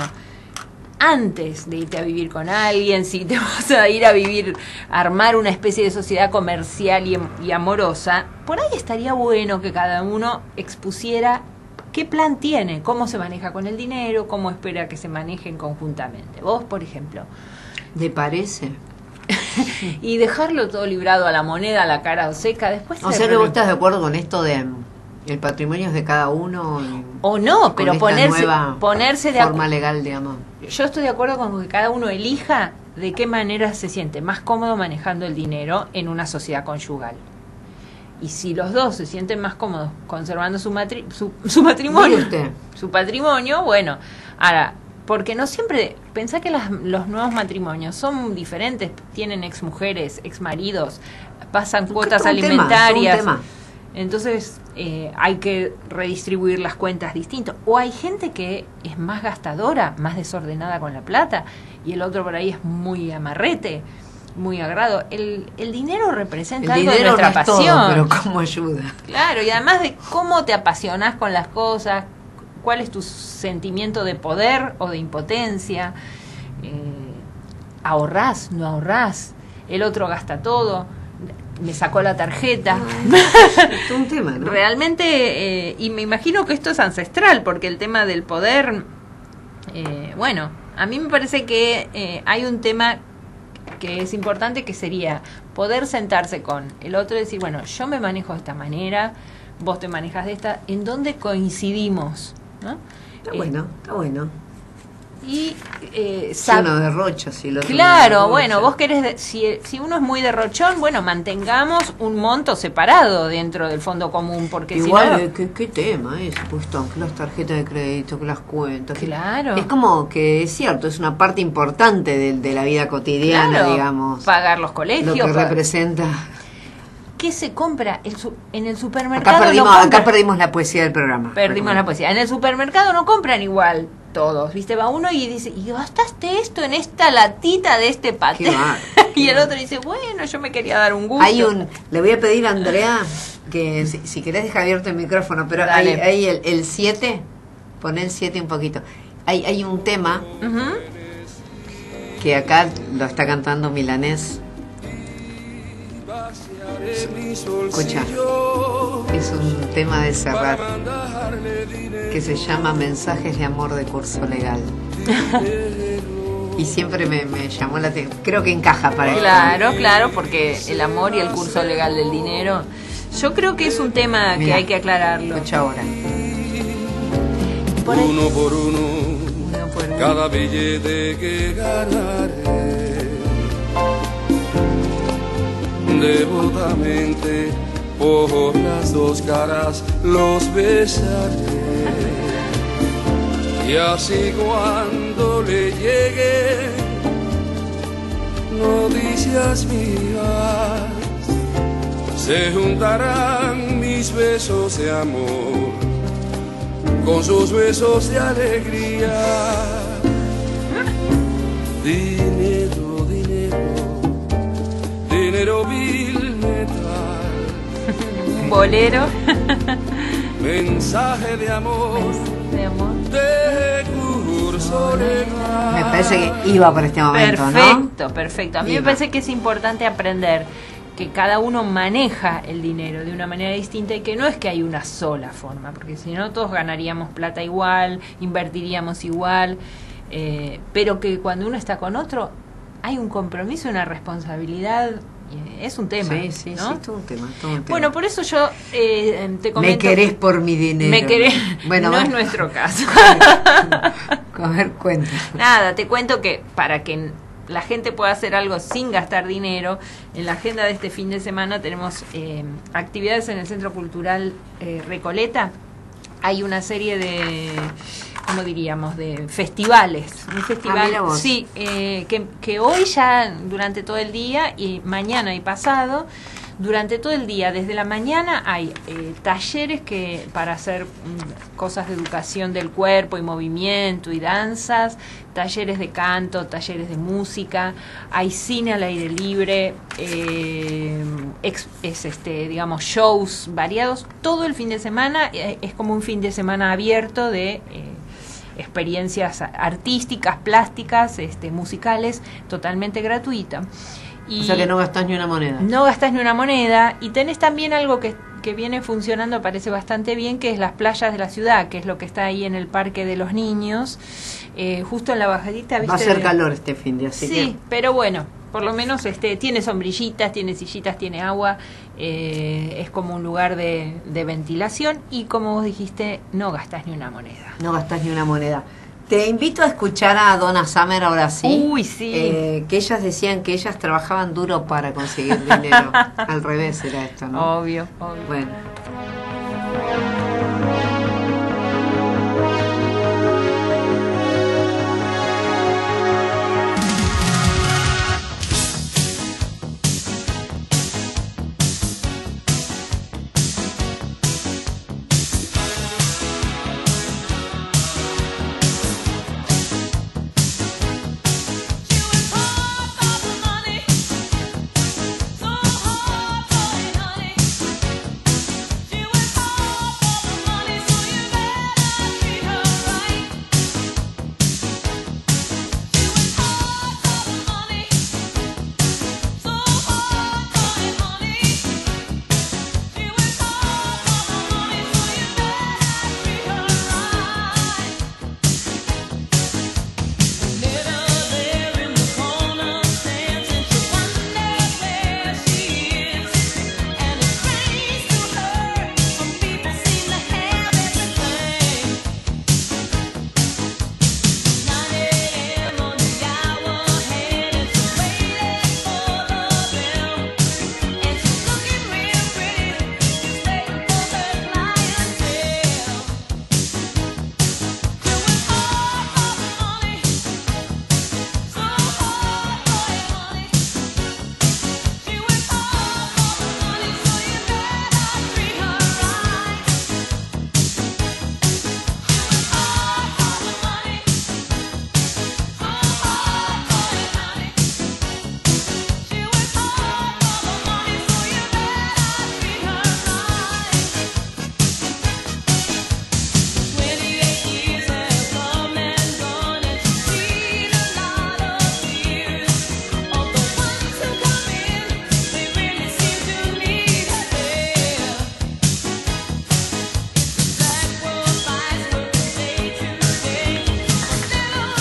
antes de irte a vivir con alguien, si te vas a ir a vivir, armar una especie de sociedad comercial y amorosa, por ahí estaría bueno que cada uno expusiera qué plan tiene, cómo se maneja con el dinero, cómo espera que se manejen conjuntamente. Vos, por ejemplo. ¿Te parece? Y dejarlo todo librado a la moneda, a la cara o seca, después... O sea que vos estás de acuerdo con esto de el patrimonio es de cada uno o no, pero ponerse de forma legal, digamos. Yo estoy de acuerdo con que cada uno elija de qué manera se siente más cómodo manejando el dinero en una sociedad conyugal. Y si los dos se sienten más cómodos conservando su matrimonio, su patrimonio, bueno, ahora, porque no siempre, pensá que los nuevos matrimonios son diferentes, tienen exmujeres, exmaridos, pasan cuotas alimentarias. Entonces hay que redistribuir las cuentas distinto. O hay gente que es más gastadora, más desordenada con la plata, y el otro por ahí es muy amarrete, muy agrado. El dinero representa algo de nuestra pasión. Todo, pero cómo ayuda. Claro, y además de cómo te apasionas con las cosas, cuál es tu sentimiento de poder o de impotencia. ¿Ahorrás? ¿No ahorrás? El otro gasta todo. Me sacó la tarjeta. Es un tema, ¿no? Realmente, y me imagino que esto es ancestral, porque el tema del poder, bueno, a mí me parece que hay un tema que es importante, que sería poder sentarse con el otro y decir, bueno, yo me manejo de esta manera, vos te manejas de esta, ¿en dónde coincidimos? ¿No? Está bueno. Y si uno derrocha, si lo claro, bueno, vos querés, si uno es muy derrochón, bueno, mantengamos un monto separado dentro del fondo común, porque igual, si no... ¿qué tema es? Pues que las tarjetas de crédito, que las cuentas. Claro. Es como que es cierto, es una parte importante de la vida cotidiana, claro, digamos. Pagar los colegios. Lo que representa. ¿Qué se compra en el supermercado? Acá perdimos la poesía del programa. Perdimos la poesía. En el supermercado no compran igual todos, ¿viste? Va uno y dice, ¿y gastaste esto en esta latita de este paté? Y el otro dice, bueno, yo me quería dar un gusto. Le voy a pedir a Andrea que si querés deja abierto el micrófono, pero hay el 7, pon el 7 un poquito. Hay un tema que acá lo está cantando Milanés. Escucha, es un tema de Serrat que se llama Mensajes de amor de curso legal. Y siempre me llamó la atención. Creo que encaja para Claro, claro, porque el amor y el curso legal del dinero, yo creo que es un tema que hay que aclararlo. Escucha ahora. Uno por uno, cada billete que ganaré, devotamente por las dos caras los besaré. Y así cuando le llegue noticias mías, se juntarán mis besos de amor con sus besos de alegría. Dinero, dinero, dinero vil metal. Un bolero. Mensaje de amor. De curso legal. Me parece que iba por este momento, perfecto, ¿no? Perfecto. A mí me parece que es importante aprender que cada uno maneja el dinero de una manera distinta y que no es que hay una sola forma, porque si no todos ganaríamos plata igual, invertiríamos igual, pero que cuando uno está con otro hay un compromiso, una responsabilidad. Es un tema, sí, ¿no? Sí, es todo un tema. Bueno, por eso yo te comento... Me querés por mi dinero. Me querés, bueno, no es nuestro caso. A ver, cuenta. Nada, te cuento que para que la gente pueda hacer algo sin gastar dinero, en la agenda de este fin de semana tenemos actividades en el Centro Cultural Recoleta. Hay una serie de... ¿cómo diríamos? De festivales. Un festival, sí, que hoy ya durante todo el día y mañana y pasado, durante todo el día, desde la mañana hay talleres para hacer cosas de educación del cuerpo y movimiento y danzas, talleres de canto, talleres de música, hay cine al aire libre, digamos shows variados, todo el fin de semana, es como un fin de semana abierto de experiencias artísticas, plásticas, musicales, totalmente gratuita. Y o sea que no gastás ni una moneda. No gastás ni una moneda y tenés también algo que viene funcionando, parece bastante bien, que es las playas de la ciudad, que es lo que está ahí en el Parque de los Niños, justo en la bajadita. ¿Viste? Va a ser calor este fin de así. Sí, pero bueno, por lo menos tiene sombrillitas, tiene sillitas, tiene agua, es como un lugar de ventilación y como vos dijiste, no gastás ni una moneda. No gastás ni una moneda. Te invito a escuchar a Donna Summer ahora sí. Uy, sí. Que ellas decían que ellas trabajaban duro para conseguir dinero. Al revés era esto, ¿no? Obvio. Bueno.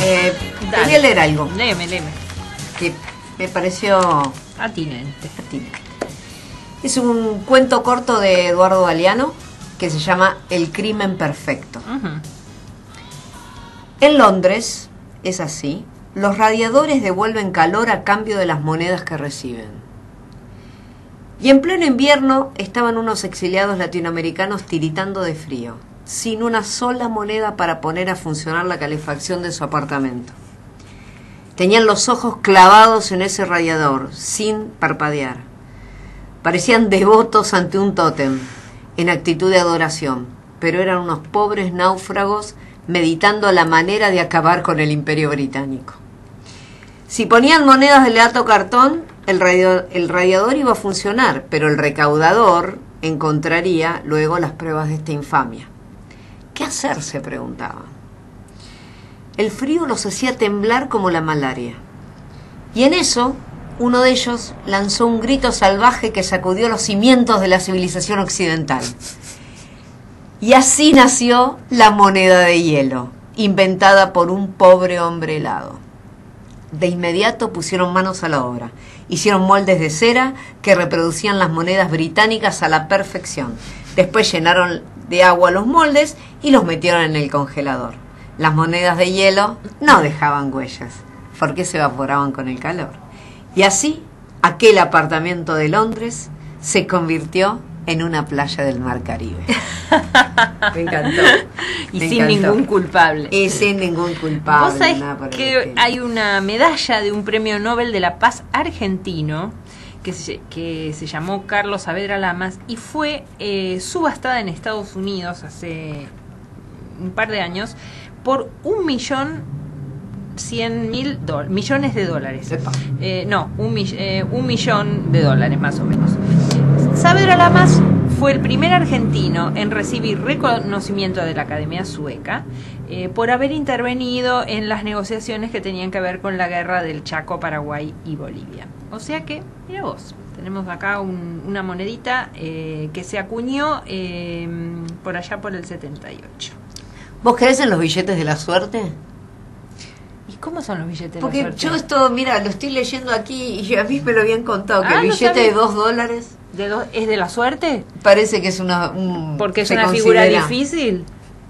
Quería leer algo Léeme. que me pareció Atinente. Es un cuento corto de Eduardo Galeano que se llama El crimen perfecto. En Londres, es así, los radiadores devuelven calor a cambio de las monedas que reciben. Y en pleno invierno estaban unos exiliados latinoamericanos tiritando de frío, sin una sola moneda para poner a funcionar la calefacción de su apartamento. Tenían los ojos clavados en ese radiador, sin parpadear. Parecían devotos ante un tótem, en actitud de adoración, pero eran unos pobres náufragos meditando la manera de acabar con el Imperio Británico. Si ponían monedas de lato cartón, el radiador iba a funcionar, pero el recaudador encontraría luego las pruebas de esta infamia. ¿Qué hacer?, se preguntaban. El frío los hacía temblar como la malaria. Y en eso, uno de ellos lanzó un grito salvaje que sacudió los cimientos de la civilización occidental. Y así nació la moneda de hielo, inventada por un pobre hombre helado. De inmediato pusieron manos a la obra. Hicieron moldes de cera que reproducían las monedas británicas a la perfección. Después llenaron de agua los moldes y los metieron en el congelador. Las monedas de hielo no dejaban huellas, porque se evaporaban con el calor. Y así, aquel apartamento de Londres se convirtió en una playa del Mar Caribe. Me encantó. Y sin ningún culpable. Y sin ningún culpable. Vos sabés que hay una medalla de un premio Nobel de la Paz argentino que se llamó Carlos Saavedra Lamas y fue subastada en Estados Unidos hace un par de años por $1.100.000 millones de dólares. $1 millón más o menos. Saavedra Lamas fue el primer argentino en recibir reconocimiento de la Academia Sueca por haber intervenido en las negociaciones que tenían que ver con la guerra del Chaco, Paraguay y Bolivia. O sea que, mira vos, tenemos acá una monedita que se acuñó por allá por el 78. ¿Vos creés en los billetes de la suerte? ¿Y cómo son los billetes de la Porque suerte? yo esto, mira, lo estoy leyendo aquí y a mí me lo habían contado, que el billete de $2... ¿Es de la suerte? Parece que es porque es una figura difícil.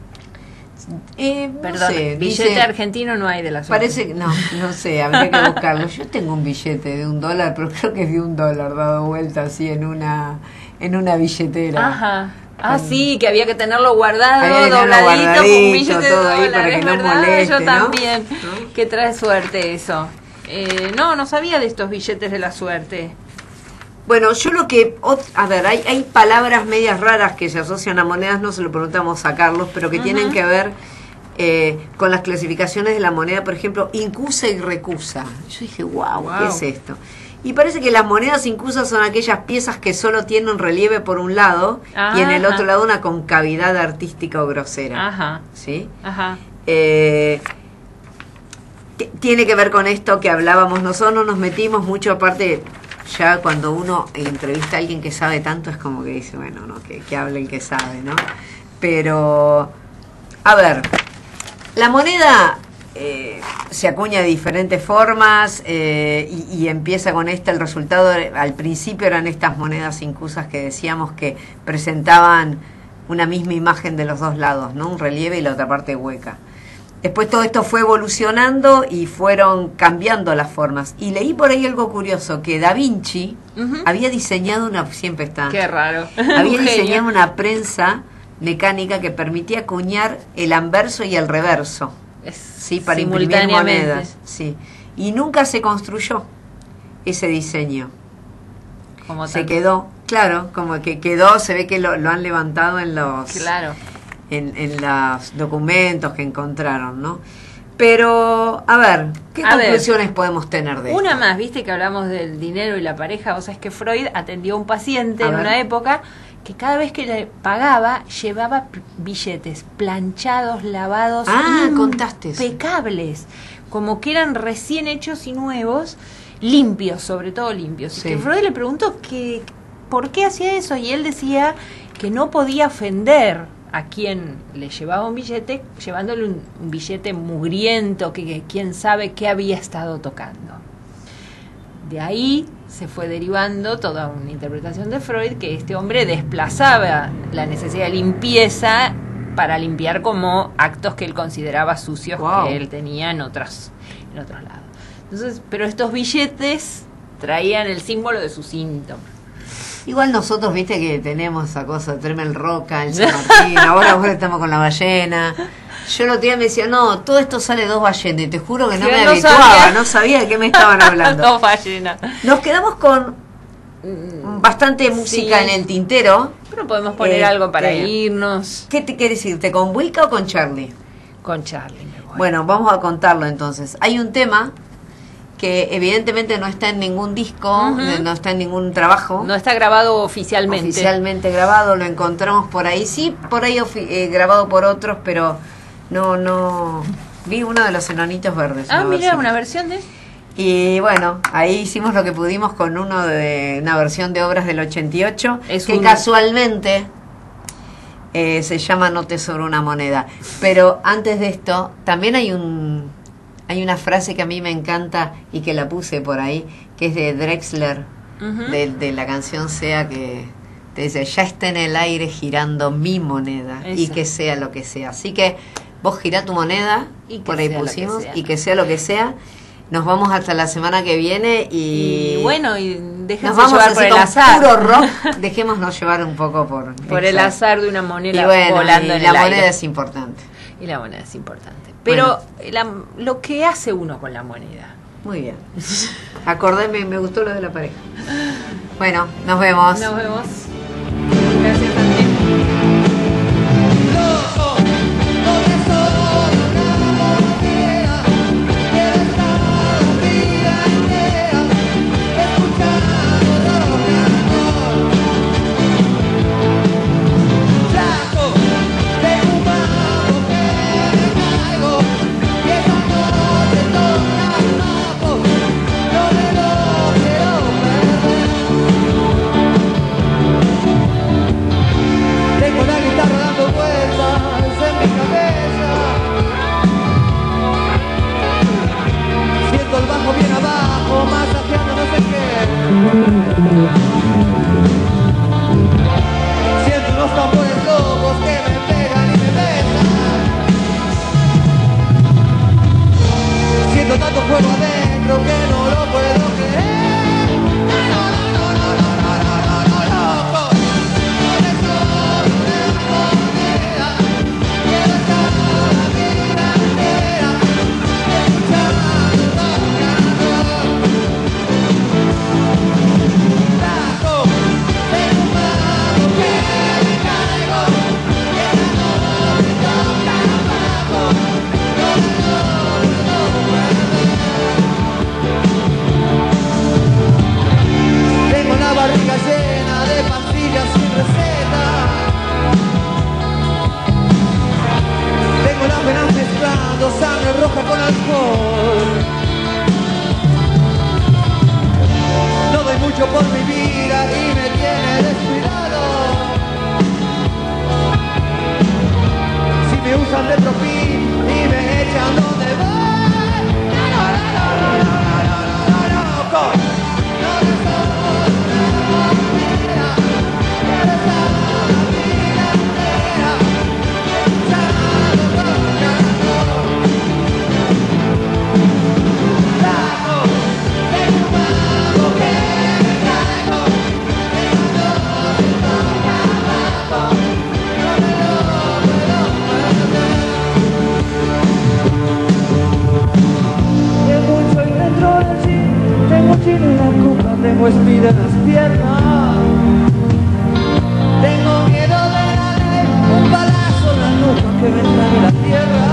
No Perdón, sé, billete argentino no hay de la suerte. Parece que no sé, habría que buscarlo. Yo tengo un billete de $1, pero creo que es de $1 dado vuelta así en una billetera. Ajá. Sí, que había que tenerlo guardado, dobladito, con un billete de todo ahí $1, para que no ¿verdad? moleste, Yo ¿no? también. Que trae suerte eso. No sabía de estos billetes de la suerte. Bueno, yo lo que... A ver, hay palabras medias raras que se asocian a monedas, no se lo preguntamos a Carlos, pero que tienen que ver con las clasificaciones de la moneda, por ejemplo, incusa y recusa. Yo dije, wow, ¿qué es esto? Y parece que las monedas incusas son aquellas piezas que solo tienen relieve por un lado y en el otro lado una concavidad artística o grosera. ¿Sí? Tiene que ver con esto que hablábamos. Nosotros no nos metimos mucho, aparte, ya cuando uno entrevista a alguien que sabe tanto es como que dice, bueno, no, que hable el que sabe, ¿no? Pero, a ver, la moneda se acuña de diferentes formas y empieza con el resultado. Al principio eran estas monedas incusas que decíamos que presentaban una misma imagen de los dos lados, ¿no? Un relieve y la otra parte hueca. Después todo esto fue evolucionando y fueron cambiando las formas. Y leí por ahí algo curioso, que Da Vinci había diseñado siempre está. Qué raro. Había diseñado una prensa mecánica que permitía acuñar el anverso y el reverso. Sí, para imprimir monedas. Sí. Y nunca se construyó ese diseño. Como se quedó, claro, como que quedó, se ve que lo han levantado en los... Claro. En los documentos que encontraron, ¿no? Pero, a ver, ¿qué conclusiones podemos tener de esto? Una más, viste que hablamos del dinero y la pareja. Vos sabés que Freud atendió a un paciente en una época que cada vez que le pagaba, llevaba billetes planchados, lavados, impecables, como que eran recién hechos y nuevos, limpios, sobre todo limpios. Y que Freud le preguntó por qué hacía eso, y él decía que no podía ofender a quien le llevaba un billete, llevándole un billete mugriento que quién sabe qué había estado tocando. De ahí se fue derivando toda una interpretación de Freud, que este hombre desplazaba la necesidad de limpieza para limpiar como actos que él consideraba sucios, que él tenía en otros lados. Entonces, pero estos billetes traían el símbolo de su síntoma. Igual nosotros, viste que tenemos esa cosa, Tremel Roca, el San Martín, ahora estamos con la ballena. Yo el otro día me decía, no, todo esto sale 2 ballenas, y te juro que no me habituaba, no sabía de qué me estaban hablando. 2 ballenas. Nos quedamos con bastante música en el tintero. Pero podemos poner algo para irnos. ¿Qué te quieres irte, con Wicca o con Charlie? Con Charlie me voy. Bueno, vamos a contarlo entonces. Hay un tema que evidentemente no está en ningún disco, no está en ningún trabajo. No está grabado oficialmente. Oficialmente grabado, lo encontramos por ahí. Sí, por ahí grabado por otros, pero no... Vi uno de los Enanitos Verdes. Mira, una versión de... Y bueno, ahí hicimos lo que pudimos con una versión de Obras del 88, casualmente se llama No te sobra una moneda. Pero antes de esto, también hay una frase que a mí me encanta y que la puse por ahí, que es de Drexler, de la canción Sea, que te dice, ya está en el aire girando mi moneda. Eso. Y que sea lo que sea. Así que vos girá tu moneda, y por ahí pusimos, y que sea lo que sea. Nos vamos hasta la semana que viene y bueno, y déjense llevar por el azar. Puro rock, dejémonos llevar un poco por el azar de una moneda volando en el aire. La moneda es importante. Y la moneda es importante. Pero lo que hace uno con la moneda. Muy bien. Acordéme, me gustó lo de la pareja. Bueno, nos vemos. Nos vemos. Gracias, Andrés. Bien abajo, masajeando no sé qué. Siento unos tambores locos que me pegan y me besan. Siento tanto fuego adentro que no lo puedo creer. Barriga llena de pastillas sin receta. Tengo las venas mezclando sangre roja con alcohol. No doy mucho por mi vida y me tiene descuidado. Si me usan de tropín y me echan donde voy. No. Tengo en la copa, tengo espina en las piernas. Tengo miedo de la ley, un balazo en la nuca que me trae la tierra.